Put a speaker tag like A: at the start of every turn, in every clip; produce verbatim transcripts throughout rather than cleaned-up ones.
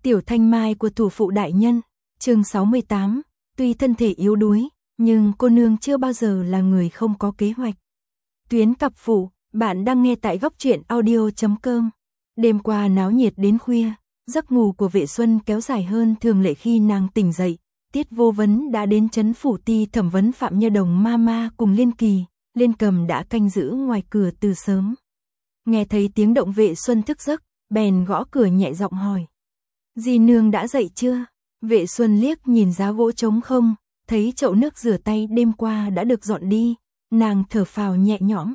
A: Tiểu Thanh Mai của thủ phụ đại nhân, chương sáu mươi tám, tuy thân thể yếu đuối, nhưng cô nương chưa bao giờ là người không có kế hoạch. Tuyến cặp phụ, bạn đang nghe tại góc truyện audio chấm com. Đêm qua náo nhiệt đến khuya, giấc ngủ của Vệ Xuân kéo dài hơn thường lệ. Khi nàng tỉnh dậy, Tiết Vô Vấn đã đến trấn phủ ti thẩm vấn Phạm Nha Đồng Mama cùng Liên Kỳ, Liên Cầm đã canh giữ ngoài cửa từ sớm. Nghe thấy tiếng động, Vệ Xuân thức giấc, bèn gõ cửa nhẹ giọng hỏi: "Dì nương đã dậy chưa?" Vệ Xuân liếc nhìn giá gỗ trống không, thấy chậu nước rửa tay đêm qua đã được dọn đi, nàng thở phào nhẹ nhõm.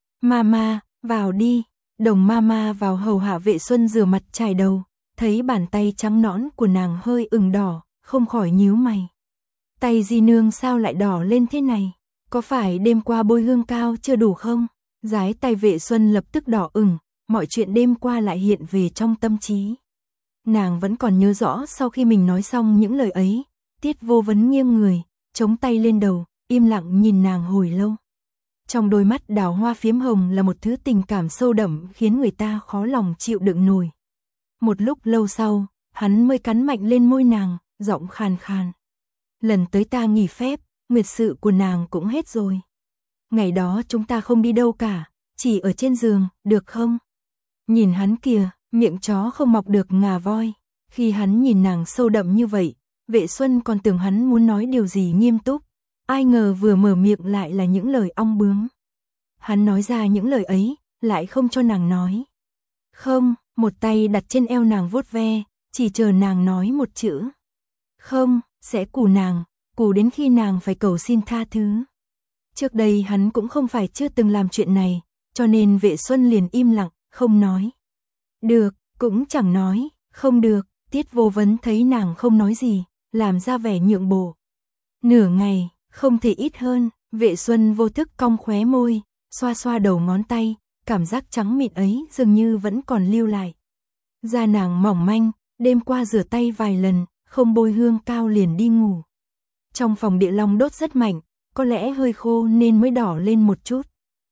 A: "Mama, vào đi." Đồng Mama vào hầu hạ Vệ Xuân rửa mặt chải đầu, thấy bàn tay trắng nõn của nàng hơi ửng đỏ, không khỏi nhíu mày. "Tay dì nương sao lại đỏ lên thế này? Có phải đêm qua bôi hương cao chưa đủ không?" Dái tay Vệ Xuân lập tức đỏ ửng, mọi chuyện đêm qua lại hiện về trong tâm trí. Nàng vẫn còn nhớ rõ sau khi mình nói xong những lời ấy, Tiết Vô Vấn nghiêng người, chống tay lên đầu, im lặng nhìn nàng hồi lâu. Trong đôi mắt đào hoa phiếm hồng là một thứ tình cảm sâu đậm khiến người ta khó lòng chịu đựng nổi. Một lúc lâu sau, hắn mới cắn mạnh lên môi nàng, giọng khàn khàn: "Lần tới ta nghỉ phép, nguyệt sự của nàng cũng hết rồi. Ngày đó chúng ta không đi đâu cả, chỉ ở trên giường, được không?" Nhìn hắn kìa, miệng chó không mọc được ngà voi. Khi hắn nhìn nàng sâu đậm như vậy, Vệ Xuân còn tưởng hắn muốn nói điều gì nghiêm túc, ai ngờ vừa mở miệng lại là những lời ong bướm. Hắn nói ra những lời ấy, lại không cho nàng nói. "Không." Một tay đặt trên eo nàng vuốt ve, chỉ chờ nàng nói một chữ "không", sẽ cù nàng, cù đến khi nàng phải cầu xin tha thứ. Trước đây hắn cũng không phải chưa từng làm chuyện này, cho nên Vệ Xuân liền im lặng, không nói. "Được." Cũng chẳng nói. "Không được." Tiết Vô Vấn thấy nàng không nói gì, làm ra vẻ nhượng bộ. Nửa ngày, không thể ít hơn. Vệ Xuân vô thức cong khóe môi, xoa xoa đầu ngón tay, cảm giác trắng mịn ấy dường như vẫn còn lưu lại. Da nàng mỏng manh, đêm qua rửa tay vài lần, không bôi hương cao liền đi ngủ. Trong phòng địa long đốt rất mạnh, có lẽ hơi khô nên mới đỏ lên một chút.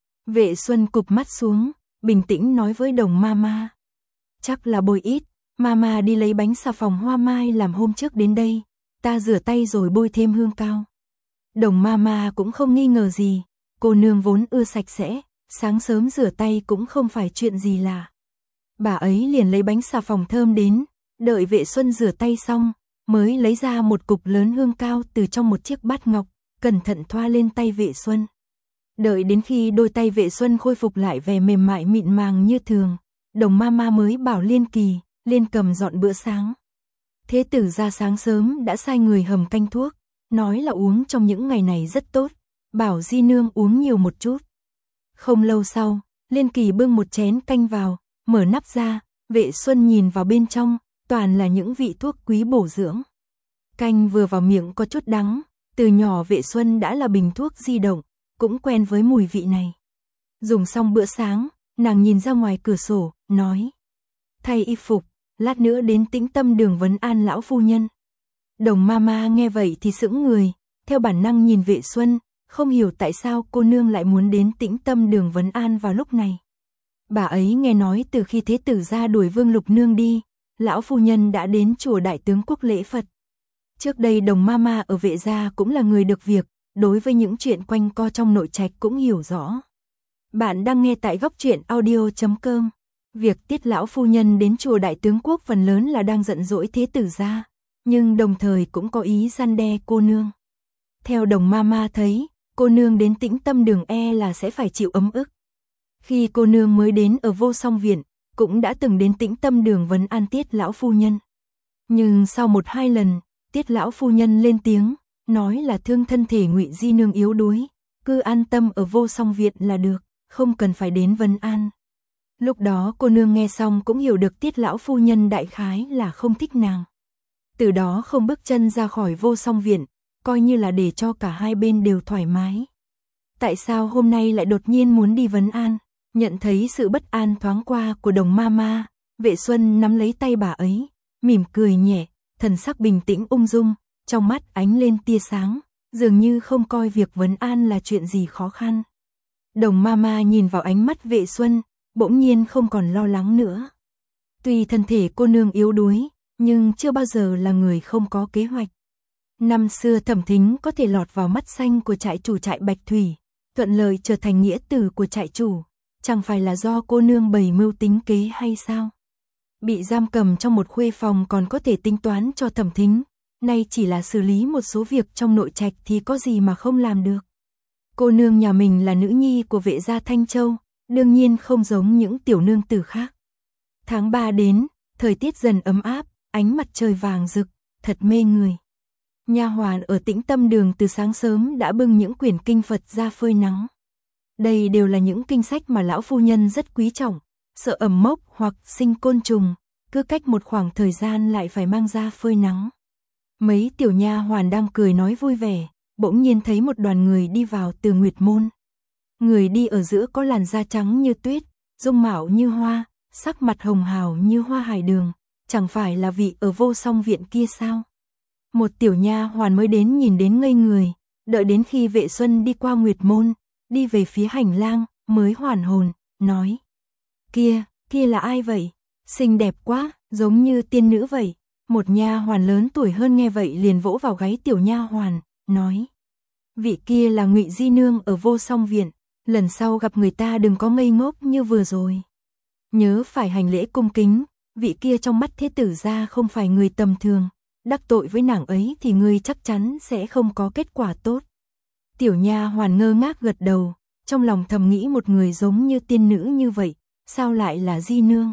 A: Vệ Xuân cụp mắt xuống, bình tĩnh nói với Đồng Mama: "Chắc là bôi ít, Mama đi lấy bánh xà phòng hoa mai làm hôm trước đến đây, ta rửa tay rồi bôi thêm hương cao." Đồng Mama cũng không nghi ngờ gì, cô nương vốn ưa sạch sẽ, sáng sớm rửa tay cũng không phải chuyện gì lạ. Bà ấy liền lấy bánh xà phòng thơm đến, đợi Vệ Xuân rửa tay xong, mới lấy ra một cục lớn hương cao từ trong một chiếc bát ngọc, cẩn thận thoa lên tay Vệ Xuân. Đợi đến khi đôi tay Vệ Xuân khôi phục lại vẻ mềm mại mịn màng như thường, Đồng Mama mới bảo Liên Kỳ, Liên Cầm dọn bữa sáng. Thế tử ra sáng sớm đã sai người hầm canh thuốc, nói là uống trong những ngày này rất tốt, bảo di nương uống nhiều một chút. Không lâu sau, Liên Kỳ bưng một chén canh vào, mở nắp ra, Vệ Xuân nhìn vào bên trong, toàn là những vị thuốc quý bổ dưỡng. Canh vừa vào miệng có chút đắng, từ nhỏ Vệ Xuân đã là bình thuốc di động, cũng quen với mùi vị này. Dùng xong bữa sáng, nàng nhìn ra ngoài cửa sổ, nói: "Thay y phục, lát nữa đến Tĩnh Tâm Đường vấn an lão phu nhân." Đồng Mama nghe vậy thì sững người, theo bản năng nhìn Vệ Xuân, không hiểu tại sao cô nương lại muốn đến Tĩnh Tâm Đường vấn an vào lúc này. Bà ấy nghe nói từ khi thế tử ra đuổi Vương Lục Nương đi, lão phu nhân đã đến chùa Đại Tướng Quốc lễ Phật. Trước đây Đồng Mama ở Vệ gia cũng là người được việc, đối với những chuyện quanh co trong nội trạch cũng hiểu rõ. Bạn đang nghe tại góc truyện audio chấm com. Việc Tiết lão phu nhân đến chùa Đại Tướng Quốc phần lớn là đang giận dỗi thế tử gia, nhưng đồng thời cũng có ý răn đe cô nương. Theo Đồng Mama thấy, cô nương đến Tĩnh Tâm Đường e là sẽ phải chịu ấm ức. Khi cô nương mới đến ở Vô Song Viện, cũng đã từng đến Tĩnh Tâm Đường vấn an Tiết lão phu nhân. Nhưng sau một hai lần, Tiết lão phu nhân lên tiếng, nói là thương thân thể Ngụy di nương yếu đuối, cứ an tâm ở Vô Song Viện là được, không cần phải đến vấn an. Lúc đó cô nương nghe xong cũng hiểu được Tiết lão phu nhân đại khái là không thích nàng. Từ đó không bước chân ra khỏi Vô Song Viện, coi như là để cho cả hai bên đều thoải mái. Tại sao hôm nay lại đột nhiên muốn đi vấn an? Nhận thấy sự bất an thoáng qua của Đồng Mama, Vệ Xuân nắm lấy tay bà ấy, mỉm cười nhẹ, thần sắc bình tĩnh ung dung, trong mắt ánh lên tia sáng, dường như không coi việc vấn an là chuyện gì khó khăn. Đồng Mama nhìn vào ánh mắt Vệ Xuân, bỗng nhiên không còn lo lắng nữa. Tuy thân thể cô nương yếu đuối, nhưng chưa bao giờ là người không có kế hoạch. Năm xưa Thẩm Thính có thể lọt vào mắt xanh của trại chủ trại Bạch Thủy, thuận lợi trở thành nghĩa tử của trại chủ, chẳng phải là do cô nương bày mưu tính kế hay sao? Bị giam cầm trong một khuê phòng còn có thể tính toán cho Thẩm Thính, nay chỉ là xử lý một số việc trong nội trạch thì có gì mà không làm được. Cô nương nhà mình là nữ nhi của vệ gia Thanh Châu, đương nhiên không giống những tiểu nương tử khác. Tháng ba đến, thời tiết dần ấm áp, ánh mặt trời vàng rực, thật mê người. Nha hoàn ở Tĩnh Tâm Đường từ sáng sớm đã bưng những quyển kinh Phật ra phơi nắng. Đây đều là những kinh sách mà lão phu nhân rất quý trọng, sợ ẩm mốc hoặc sinh côn trùng, cứ cách một khoảng thời gian lại phải mang ra phơi nắng. Mấy tiểu nha hoàn đang cười nói vui vẻ, bỗng nhiên thấy một đoàn người đi vào từ Nguyệt Môn. Người đi ở giữa có làn da trắng như tuyết, dung mạo như hoa, sắc mặt hồng hào như hoa hải đường, chẳng phải là vị ở Vô Song viện kia sao? Một tiểu nha hoàn mới đến nhìn đến ngây người, đợi đến khi Vệ Xuân đi qua Nguyệt Môn, đi về phía hành lang, mới hoàn hồn, nói: "Kia, kia là ai vậy? Xinh đẹp quá, giống như tiên nữ vậy." Một nha hoàn lớn tuổi hơn nghe vậy liền vỗ vào gáy tiểu nha hoàn, nói: "Vị kia là Ngụy Di nương ở Vô Song viện, lần sau gặp người ta đừng có ngây ngốc như vừa rồi. Nhớ phải hành lễ cung kính, vị kia trong mắt thế tử gia không phải người tầm thường, đắc tội với nàng ấy thì ngươi chắc chắn sẽ không có kết quả tốt." Tiểu nha hoàn ngơ ngác gật đầu, trong lòng thầm nghĩ một người giống như tiên nữ như vậy, sao lại là Di nương?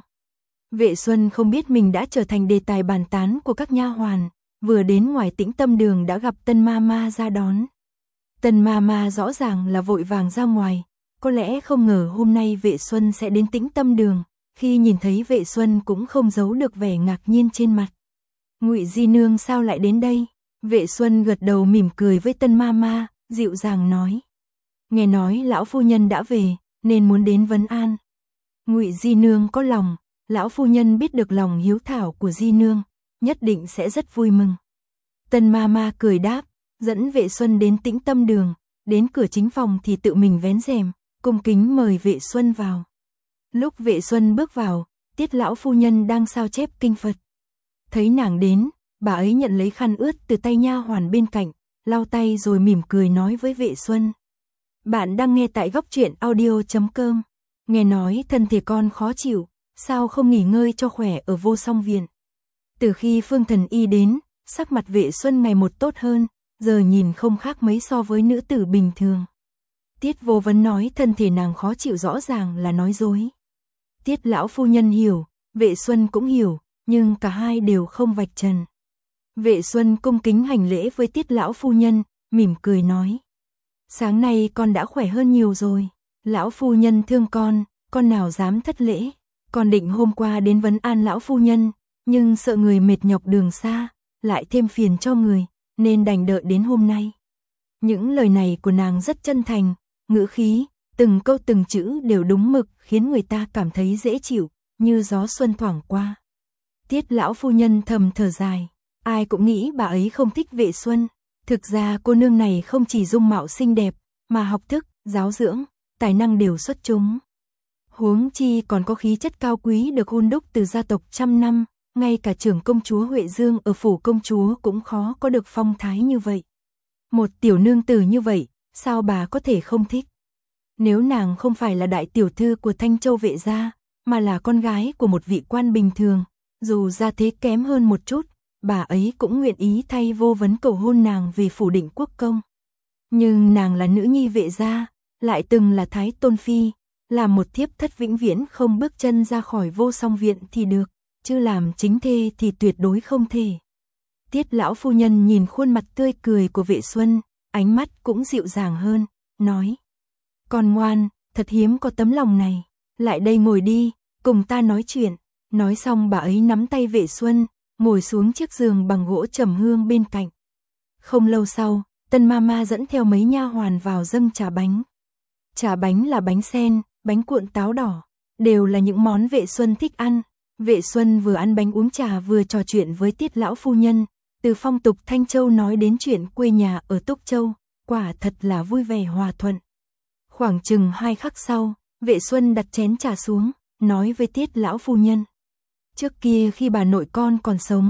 A: Vệ Xuân không biết mình đã trở thành đề tài bàn tán của các nha hoàn, vừa đến ngoài Tĩnh Tâm Đường đã gặp Tân ma ma ra đón. Tân ma ma rõ ràng là vội vàng ra ngoài, có lẽ không ngờ hôm nay Vệ Xuân sẽ đến Tĩnh Tâm Đường, khi nhìn thấy Vệ Xuân cũng không giấu được vẻ ngạc nhiên trên mặt. Ngụy Di nương sao lại đến đây? Vệ Xuân gật đầu mỉm cười với Tân ma ma, dịu dàng nói: "Nghe nói lão phu nhân đã về, nên muốn đến vấn an." Ngụy Di nương có lòng, lão phu nhân biết được lòng hiếu thảo của Di nương, nhất định sẽ rất vui mừng. Tân ma ma cười đáp, dẫn Vệ Xuân đến Tĩnh Tâm Đường, đến cửa chính phòng thì tự mình vén rèm, cung kính mời Vệ Xuân vào. Lúc Vệ Xuân bước vào, Tiết lão phu nhân đang sao chép kinh Phật. Thấy nàng đến, bà ấy nhận lấy khăn ướt từ tay nha hoàn bên cạnh, lau tay rồi mỉm cười nói với Vệ Xuân: "Bạn đang nghe tại góc truyện audio chấm com. Nghe nói thân thể con khó chịu, sao không nghỉ ngơi cho khỏe ở Vô Song viện?" Từ khi Phương Thần Y đến, sắc mặt Vệ Xuân ngày một tốt hơn, giờ nhìn không khác mấy so với nữ tử bình thường. Tiết Vô Vấn nói thân thể nàng khó chịu rõ ràng là nói dối. Tiết lão phu nhân hiểu, Vệ Xuân cũng hiểu, nhưng cả hai đều không vạch trần. Vệ Xuân cung kính hành lễ với Tiết lão phu nhân, mỉm cười nói: "Sáng nay con đã khỏe hơn nhiều rồi, lão phu nhân thương con, con nào dám thất lễ. Con định hôm qua đến vấn an lão phu nhân, nhưng sợ người mệt nhọc đường xa, lại thêm phiền cho người, nên đành đợi đến hôm nay." Những lời này của nàng rất chân thành, ngữ khí, từng câu từng chữ đều đúng mực, khiến người ta cảm thấy dễ chịu, như gió xuân thoảng qua. Tiết lão phu nhân thầm thở dài, ai cũng nghĩ bà ấy không thích Vệ Xuân. Thực ra cô nương này không chỉ dung mạo xinh đẹp, mà học thức, giáo dưỡng, tài năng đều xuất chúng. Huống chi còn có khí chất cao quý được hun đúc từ gia tộc trăm năm, ngay cả trưởng công chúa Huệ Dương ở phủ công chúa cũng khó có được phong thái như vậy. Một tiểu nương tử như vậy, sao bà có thể không thích? Nếu nàng không phải là đại tiểu thư của Thanh Châu Vệ gia, mà là con gái của một vị quan bình thường, dù gia thế kém hơn một chút, bà ấy cũng nguyện ý thay Vô Vấn cầu hôn nàng về phủ Định Quốc công. Nhưng nàng là nữ nhi Vệ gia, lại từng là thái tôn phi, làm một thiếp thất vĩnh viễn không bước chân ra khỏi Vô Song viện thì được, chứ làm chính thê thì tuyệt đối không thể. Tiết lão phu nhân nhìn khuôn mặt tươi cười của Vệ Xuân, ánh mắt cũng dịu dàng hơn, nói: "Con ngoan, thật hiếm có tấm lòng này, lại đây ngồi đi, cùng ta nói chuyện." Nói xong bà ấy nắm tay Vệ Xuân, ngồi xuống chiếc giường bằng gỗ trầm hương bên cạnh. Không lâu sau, Tân ma ma dẫn theo mấy nha hoàn vào dâng trà bánh. Trà bánh là bánh sen, bánh cuộn táo đỏ, đều là những món Vệ Xuân thích ăn. Vệ Xuân vừa ăn bánh uống trà vừa trò chuyện với Tiết lão phu nhân, từ phong tục Thanh Châu nói đến chuyện quê nhà ở Túc Châu, quả thật là vui vẻ hòa thuận. Khoảng chừng hai khắc sau, Vệ Xuân đặt chén trà xuống, nói với Tiết lão phu nhân: "Trước kia khi bà nội con còn sống,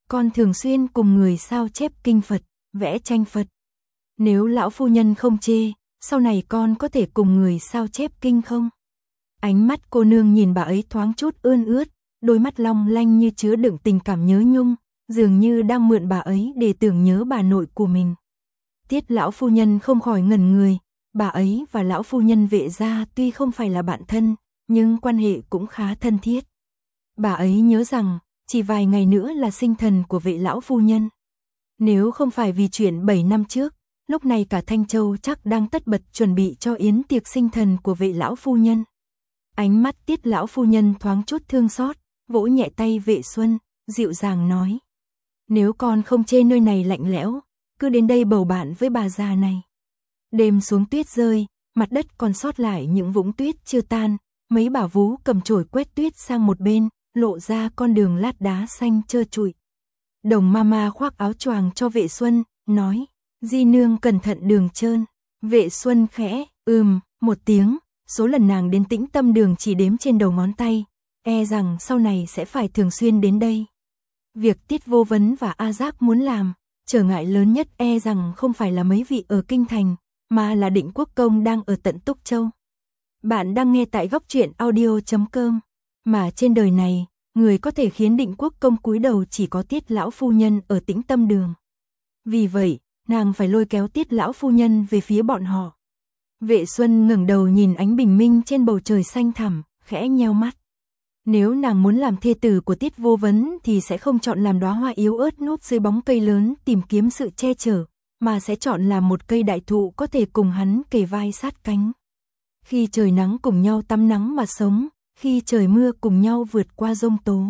A: con thường xuyên cùng người sao chép kinh Phật, vẽ tranh Phật. Nếu lão phu nhân không chê, sau này con có thể cùng người sao chép kinh không? Ánh mắt cô nương nhìn bà ấy thoáng chút ươn ướt, đôi mắt long lanh như chứa đựng tình cảm nhớ nhung, dường như đang mượn bà ấy để tưởng nhớ bà nội của mình. Tiết lão phu nhân không khỏi ngẩn người, bà ấy và lão phu nhân Vệ gia tuy không phải là bạn thân, nhưng quan hệ cũng khá thân thiết. Bà ấy nhớ rằng, chỉ vài ngày nữa là sinh thần của Vệ lão phu nhân. Nếu không phải vì chuyện bảy năm trước, lúc này cả Thanh Châu chắc đang tất bật chuẩn bị cho yến tiệc sinh thần của Vệ lão phu nhân. Ánh mắt Tiết lão phu nhân thoáng chút thương xót, vỗ nhẹ tay Vệ Xuân, dịu dàng nói: "Nếu con không chê nơi này lạnh lẽo, cứ đến đây bầu bạn với bà già này." Đêm xuống tuyết rơi, mặt đất còn sót lại những vũng tuyết chưa tan, mấy bà vú cầm chổi quét tuyết sang một bên, lộ ra con đường lát đá xanh trơ trụi. Đồng mama khoác áo choàng cho Vệ Xuân, nói: "Di nương cẩn thận đường trơn." Vệ Xuân khẽ ừm một tiếng, số lần nàng đến Tĩnh Tâm Đường chỉ đếm trên đầu ngón tay, e rằng sau này sẽ phải thường xuyên đến đây. Việc Tiết Vô Vấn và A Giác muốn làm, trở ngại lớn nhất e rằng không phải là mấy vị ở Kinh Thành, mà là Định Quốc Công đang ở tận Túc Châu. Bạn đang nghe tại góc truyện audio chấm com. Mà trên đời này, người có thể khiến Định Quốc Công cúi đầu chỉ có Tiết lão phu nhân ở Tĩnh Tâm Đường. Vì vậy, nàng phải lôi kéo Tiết lão phu nhân về phía bọn họ. Vệ Xuân ngẩng đầu nhìn ánh bình minh trên bầu trời xanh thẳm, khẽ nheo mắt. Nếu nàng muốn làm thê tử của Tiết Vô Vấn thì sẽ không chọn làm đóa hoa yếu ớt núp dưới bóng cây lớn tìm kiếm sự che chở, mà sẽ chọn làm một cây đại thụ có thể cùng hắn kề vai sát cánh. Khi trời nắng cùng nhau tắm nắng mà sống, khi trời mưa cùng nhau vượt qua giông tố.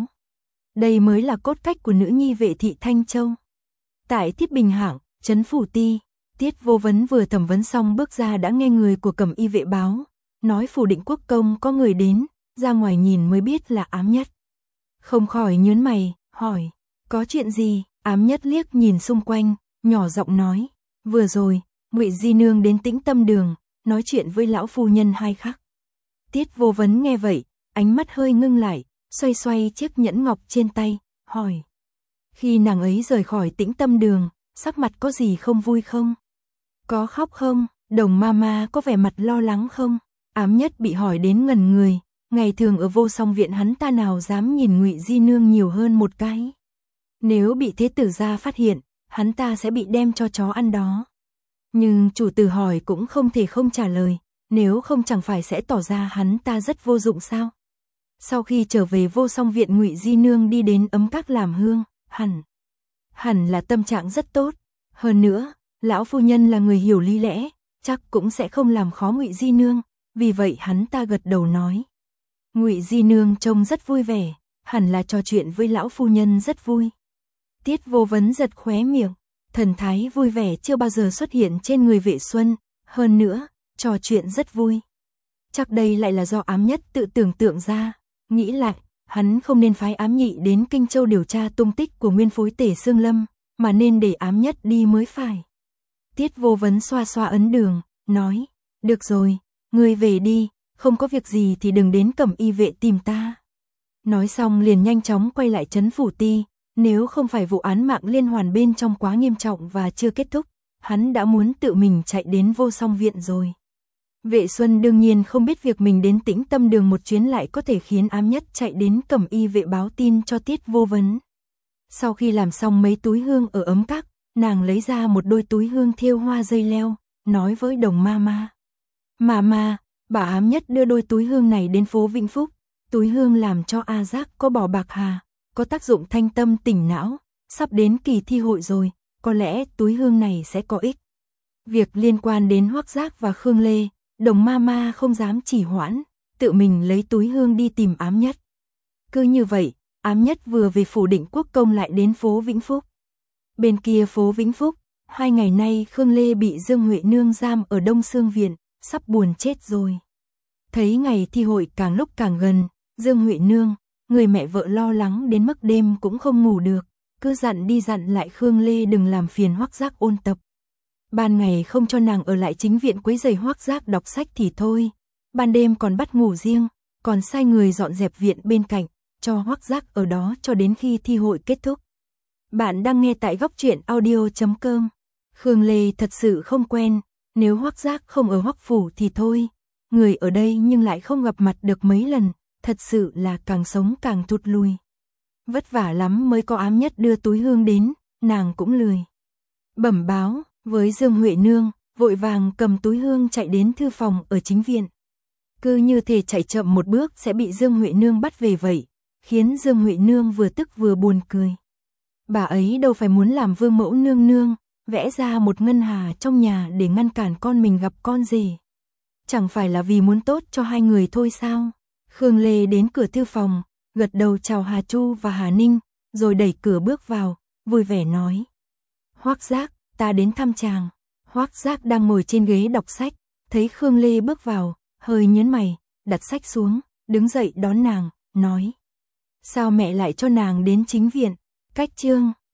A: Đây mới là cốt cách của nữ nhi Vệ thị Thanh Châu. Tại Thiết Bình Hảng, trấn Phủ Ti, Tiết Vô Vấn vừa thẩm vấn xong bước ra đã nghe người của Cẩm Y vệ báo, nói phủ Định Quốc Công có người đến, ra ngoài nhìn mới biết là Ám Nhất. Không khỏi nhớn mày, hỏi: "Có chuyện gì?" Ám Nhất liếc nhìn xung quanh, nhỏ giọng nói: "Vừa rồi, Ngụy Di nương đến Tĩnh Tâm Đường, nói chuyện với lão phu nhân hai khắc." Tiết Vô Vấn nghe vậy, ánh mắt hơi ngưng lại, xoay xoay chiếc nhẫn ngọc trên tay, hỏi: "Khi nàng ấy rời khỏi Tĩnh Tâm Đường, sắc mặt có gì không vui không? Có khóc không? Đồng mama có vẻ mặt lo lắng không?" Ám Nhất bị hỏi đến ngẩn người, ngày thường ở Vô Song viện hắn ta nào dám nhìn Ngụy Di nương nhiều hơn một cái. Nếu bị thế tử gia phát hiện, hắn ta sẽ bị đem cho chó ăn đó. Nhưng chủ tử hỏi cũng không thể không trả lời, nếu không chẳng phải sẽ tỏ ra hắn ta rất vô dụng sao? Sau khi trở về Vô Song viện, Ngụy Di nương đi đến ấm các làm hương, hẳn hẳn là tâm trạng rất tốt. Hơn nữa, lão phu nhân là người hiểu lý lẽ, chắc cũng sẽ không làm khó Ngụy Di nương, vì vậy hắn ta gật đầu nói: "Ngụy Di nương trông rất vui vẻ, hẳn là trò chuyện với lão phu nhân rất vui." Tiết Vô Vấn giật khóe miệng, thần thái vui vẻ chưa bao giờ xuất hiện trên người Vệ Xuân, hơn nữa, trò chuyện rất vui. Chắc đây lại là do Ám Nhất tự tưởng tượng ra, nghĩ lại, hắn không nên phái Ám Nhị đến Kinh Châu điều tra tung tích của nguyên phối tể Sương Lâm, mà nên để Ám Nhất đi mới phải. Tiết Vô Vấn xoa xoa ấn đường, nói: "Được rồi, ngươi về đi, không có việc gì thì đừng đến Cẩm Y vệ tìm ta." Nói xong liền nhanh chóng quay lại trấn Phủ Ti, nếu không phải vụ án mạng liên hoàn bên trong quá nghiêm trọng và chưa kết thúc, hắn đã muốn tự mình chạy đến Vô Song viện rồi. Vệ Xuân đương nhiên không biết việc mình đến Tĩnh Tâm Đường một chuyến lại có thể khiến Ám Nhất chạy đến Cẩm Y vệ báo tin cho Tiết Vô Vấn. Sau khi làm xong mấy túi hương ở ấm các, nàng lấy ra một đôi túi hương thêu hoa dây leo, nói với Đồng Mama: "Mama, bà Ám Nhất đưa đôi túi hương này đến phố Vĩnh Phúc, túi hương làm cho A Giác có bỏ bạc hà, có tác dụng thanh tâm tỉnh não, sắp đến kỳ thi hội rồi, có lẽ túi hương này sẽ có ích." Việc liên quan đến Hoắc Giác và Khương Lê, Đồng Mama không dám trì hoãn, tự mình lấy túi hương đi tìm Ám Nhất. Cứ như vậy, Ám Nhất vừa về phủ Định Quốc Công lại đến phố Vĩnh Phúc. Bên kia phố Vĩnh Phúc, hai ngày nay Khương Lê bị Dương Huệ Nương giam ở Đông Sương Viện, sắp buồn chết rồi. Thấy ngày thi hội càng lúc càng gần, Dương Huệ Nương, người mẹ vợ lo lắng đến mức đêm cũng không ngủ được, cứ dặn đi dặn lại Khương Lê đừng làm phiền Hoắc Giác ôn tập. Ban ngày không cho nàng ở lại chính viện quấy rầy Hoắc Giác đọc sách thì thôi, ban đêm còn bắt ngủ riêng, còn sai người dọn dẹp viện bên cạnh, cho Hoắc Giác ở đó cho đến khi thi hội kết thúc. Bạn đang nghe tại góc truyện audio chấm com. Khương Lê thật sự không quen, nếu Hoắc Giác không ở Hoắc phủ thì thôi, người ở đây nhưng lại không gặp mặt được mấy lần, thật sự là càng sống càng thụt lùi. Vất vả lắm mới có Ám Nhất đưa túi hương đến, nàng cũng lười bẩm báo với Dương Huệ Nương, vội vàng cầm túi hương chạy đến thư phòng ở chính viện. Cứ như thể chạy chậm một bước sẽ bị Dương Huệ Nương bắt về vậy, khiến Dương Huệ Nương vừa tức vừa buồn cười. Bà ấy đâu phải muốn làm vương mẫu nương nương, vẽ ra một ngân hà trong nhà để ngăn cản con mình gặp con rể. Chẳng phải là vì muốn tốt cho hai người thôi sao? Khương Lê đến cửa thư phòng, gật đầu chào Hà Chu và Hà Ninh, rồi đẩy cửa bước vào, vui vẻ nói. Hoắc Giác, ta đến thăm chàng. Hoắc Giác đang ngồi trên ghế đọc sách, thấy Khương Lê bước vào, hơi nhớn mày, đặt sách xuống, đứng dậy đón nàng, nói. Sao mẹ lại cho nàng đến chính viện? Cách chương